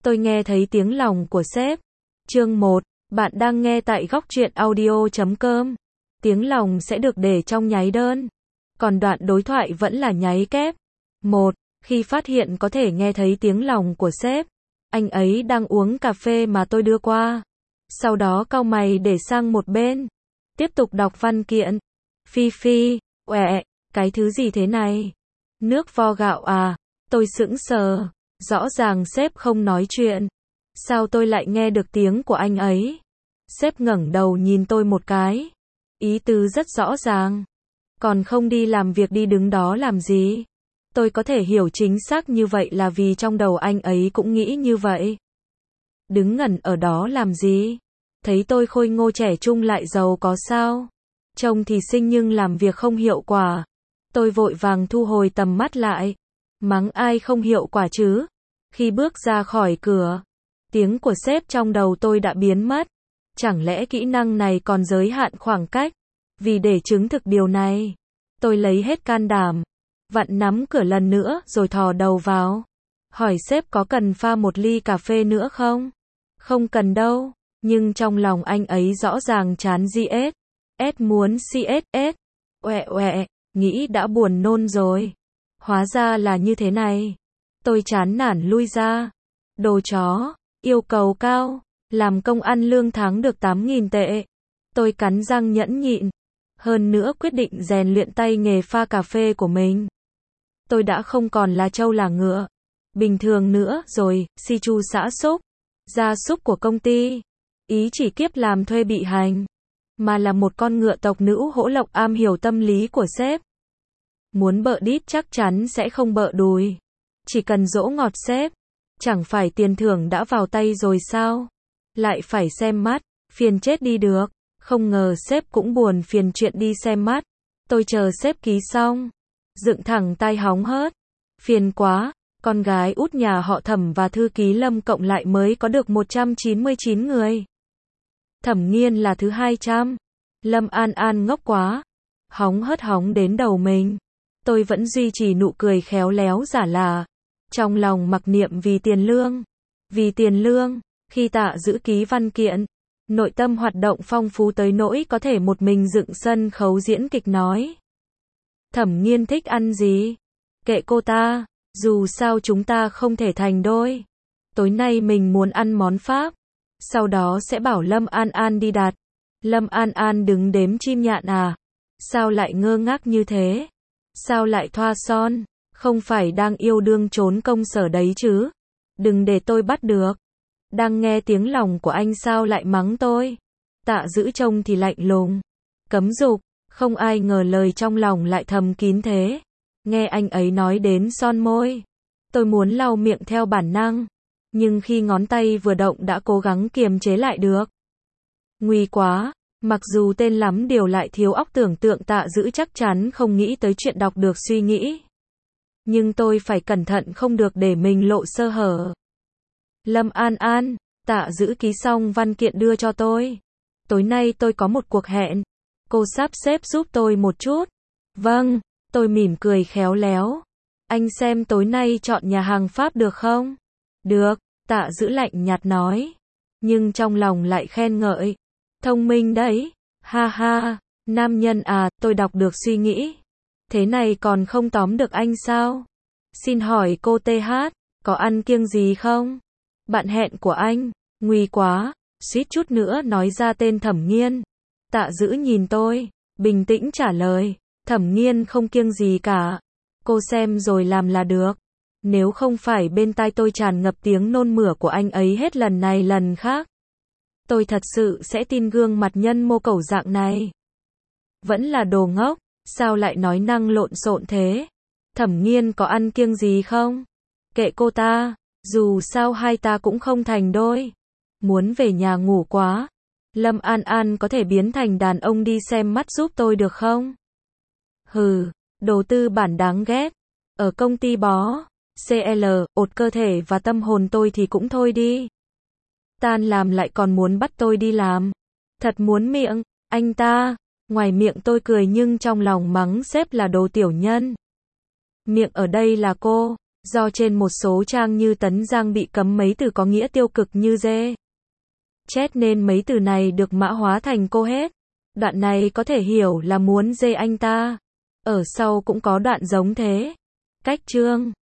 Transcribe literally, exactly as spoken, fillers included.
Tôi nghe thấy tiếng lòng của sếp. Chương một. Bạn đang nghe tại góc truyện audio chấm com. Tiếng lòng sẽ được để trong nháy đơn. Còn đoạn đối thoại vẫn là nháy kép. một. Khi phát hiện có thể nghe thấy tiếng lòng của sếp, anh ấy đang uống cà phê mà tôi đưa qua. Sau đó cau mày để sang một bên. Tiếp tục đọc văn kiện. Phi Phi, uẹ, cái thứ gì thế này? Nước vo gạo à? Tôi sững sờ. Rõ ràng sếp không nói chuyện. Sao tôi lại nghe được tiếng của anh ấy? Sếp ngẩng đầu nhìn tôi một cái. Ý tứ rất rõ ràng. Còn không đi làm việc đi đứng đó làm gì? Tôi có thể hiểu chính xác như vậy là vì trong đầu anh ấy cũng nghĩ như vậy. Đứng ngẩn ở đó làm gì? Thấy tôi khôi ngô trẻ trung lại giàu có sao? Trông thì xinh nhưng làm việc không hiệu quả. Tôi vội vàng thu hồi tầm mắt lại. Mắng ai không hiệu quả chứ? Khi bước ra khỏi cửa, tiếng của sếp trong đầu tôi đã biến mất. Chẳng lẽ kỹ năng này còn giới hạn khoảng cách? Vì để chứng thực điều này, tôi lấy hết can đảm, vặn nắm cửa lần nữa rồi thò đầu vào. Hỏi sếp có cần pha một ly cà phê nữa không? Không cần đâu, nhưng trong lòng anh ấy rõ ràng chán giê ét. S muốn xê ét ét. Uẹ uẹ, nghĩ đã buồn nôn rồi. Hóa ra là như thế này. Tôi chán nản lui ra. Đồ chó, yêu cầu cao, làm công ăn lương tháng được tám nghìn tệ. Tôi cắn răng nhẫn nhịn. Hơn nữa quyết định rèn luyện tay nghề pha cà phê của mình. Tôi đã không còn là trâu là ngựa. Bình thường nữa rồi, si chu xã súc, gia súc của công ty. Ý chỉ kiếp làm thuê bị hành. Mà là một con ngựa tộc nữ hỗ lộc am hiểu tâm lý của sếp. Muốn bợ đít chắc chắn sẽ không bợ đùi. Chỉ cần dỗ ngọt sếp. Chẳng phải tiền thưởng đã vào tay rồi sao? Lại phải xem mắt, phiền chết đi được. Không ngờ sếp cũng buồn phiền chuyện đi xem mắt. Tôi chờ sếp ký xong, dựng thẳng tai hóng hớt. Phiền quá, con gái út nhà họ Thẩm và thư ký Lâm cộng lại mới có được một trăm chín mươi chín người. Thẩm Nghiên là thứ hai trăm. Lâm An An ngốc quá. Hóng hớt hóng đến đầu mình. Tôi vẫn duy trì nụ cười khéo léo giả lả. Trong lòng mặc niệm vì tiền lương. Vì tiền lương, khi Tạ Dữ ký văn kiện, nội tâm hoạt động phong phú tới nỗi có thể một mình dựng sân khấu diễn kịch nói. Thẩm Nghiên thích ăn gì? Kệ cô ta, dù sao chúng ta không thể thành đôi. Tối nay mình muốn ăn món Pháp. Sau đó sẽ bảo Lâm An An đi đặt. Lâm An An đứng đếm chim nhạn à? Sao lại ngơ ngác như thế? Sao lại thoa son? Không phải đang yêu đương trốn công sở đấy chứ? Đừng để tôi bắt được. Đang nghe tiếng lòng của anh sao lại mắng tôi? Tạ Dữ trông thì lạnh lùng, cấm dục, không ai ngờ lời trong lòng lại thầm kín thế. Nghe anh ấy nói đến son môi, tôi muốn lau miệng theo bản năng, nhưng khi ngón tay vừa động đã cố gắng kiềm chế lại được. Nguy quá, mặc dù tên lắm điều lại thiếu óc tưởng tượng Tạ Dữ chắc chắn không nghĩ tới chuyện đọc được suy nghĩ. Nhưng tôi phải cẩn thận không được để mình lộ sơ hở. Lâm An An, Tạ Dữ ký xong văn kiện đưa cho tôi. Tối nay tôi có một cuộc hẹn. Cô sắp xếp giúp tôi một chút. Vâng, tôi mỉm cười khéo léo. Anh xem tối nay chọn nhà hàng Pháp được không? Được, Tạ Dữ lạnh nhạt nói. Nhưng trong lòng lại khen ngợi. Thông minh đấy. Ha ha, nam nhân à, tôi đọc được suy nghĩ. Thế này còn không tóm được anh sao? Xin hỏi cô tê hát, có ăn kiêng gì không? Bạn hẹn của anh, nguy quá, suýt chút nữa nói ra tên Thẩm Nghiên. Tạ Dữ nhìn tôi, bình tĩnh trả lời, Thẩm Nghiên không kiêng gì cả. Cô xem rồi làm là được. Nếu không phải bên tai tôi tràn ngập tiếng nôn mửa của anh ấy hết lần này lần khác, tôi thật sự sẽ tin gương mặt nhân mô cẩu dạng này. Vẫn là đồ ngốc, sao lại nói năng lộn xộn thế? Thẩm Nghiên có ăn kiêng gì không? Kệ cô ta, dù sao hai ta cũng không thành đôi. Muốn về nhà ngủ quá. Lâm An An có thể biến thành đàn ông đi xem mắt giúp tôi được không? Hừ, đồ tư bản đáng ghét. Ở công ty bó, xê lờ, ột cơ thể và tâm hồn tôi thì cũng thôi đi. Tan làm lại còn muốn bắt tôi đi làm. Thật muốn miệng, anh ta. Ngoài miệng tôi cười nhưng trong lòng mắng sếp là đồ tiểu nhân. Miệng ở đây là cô, Do trên một số trang như Tấn Giang bị cấm mấy từ có nghĩa tiêu cực như dê, chết nên mấy từ này được mã hóa thành cô hết. Đoạn này có thể hiểu là muốn dê anh ta. Ở sau cũng có đoạn giống thế. Cách chương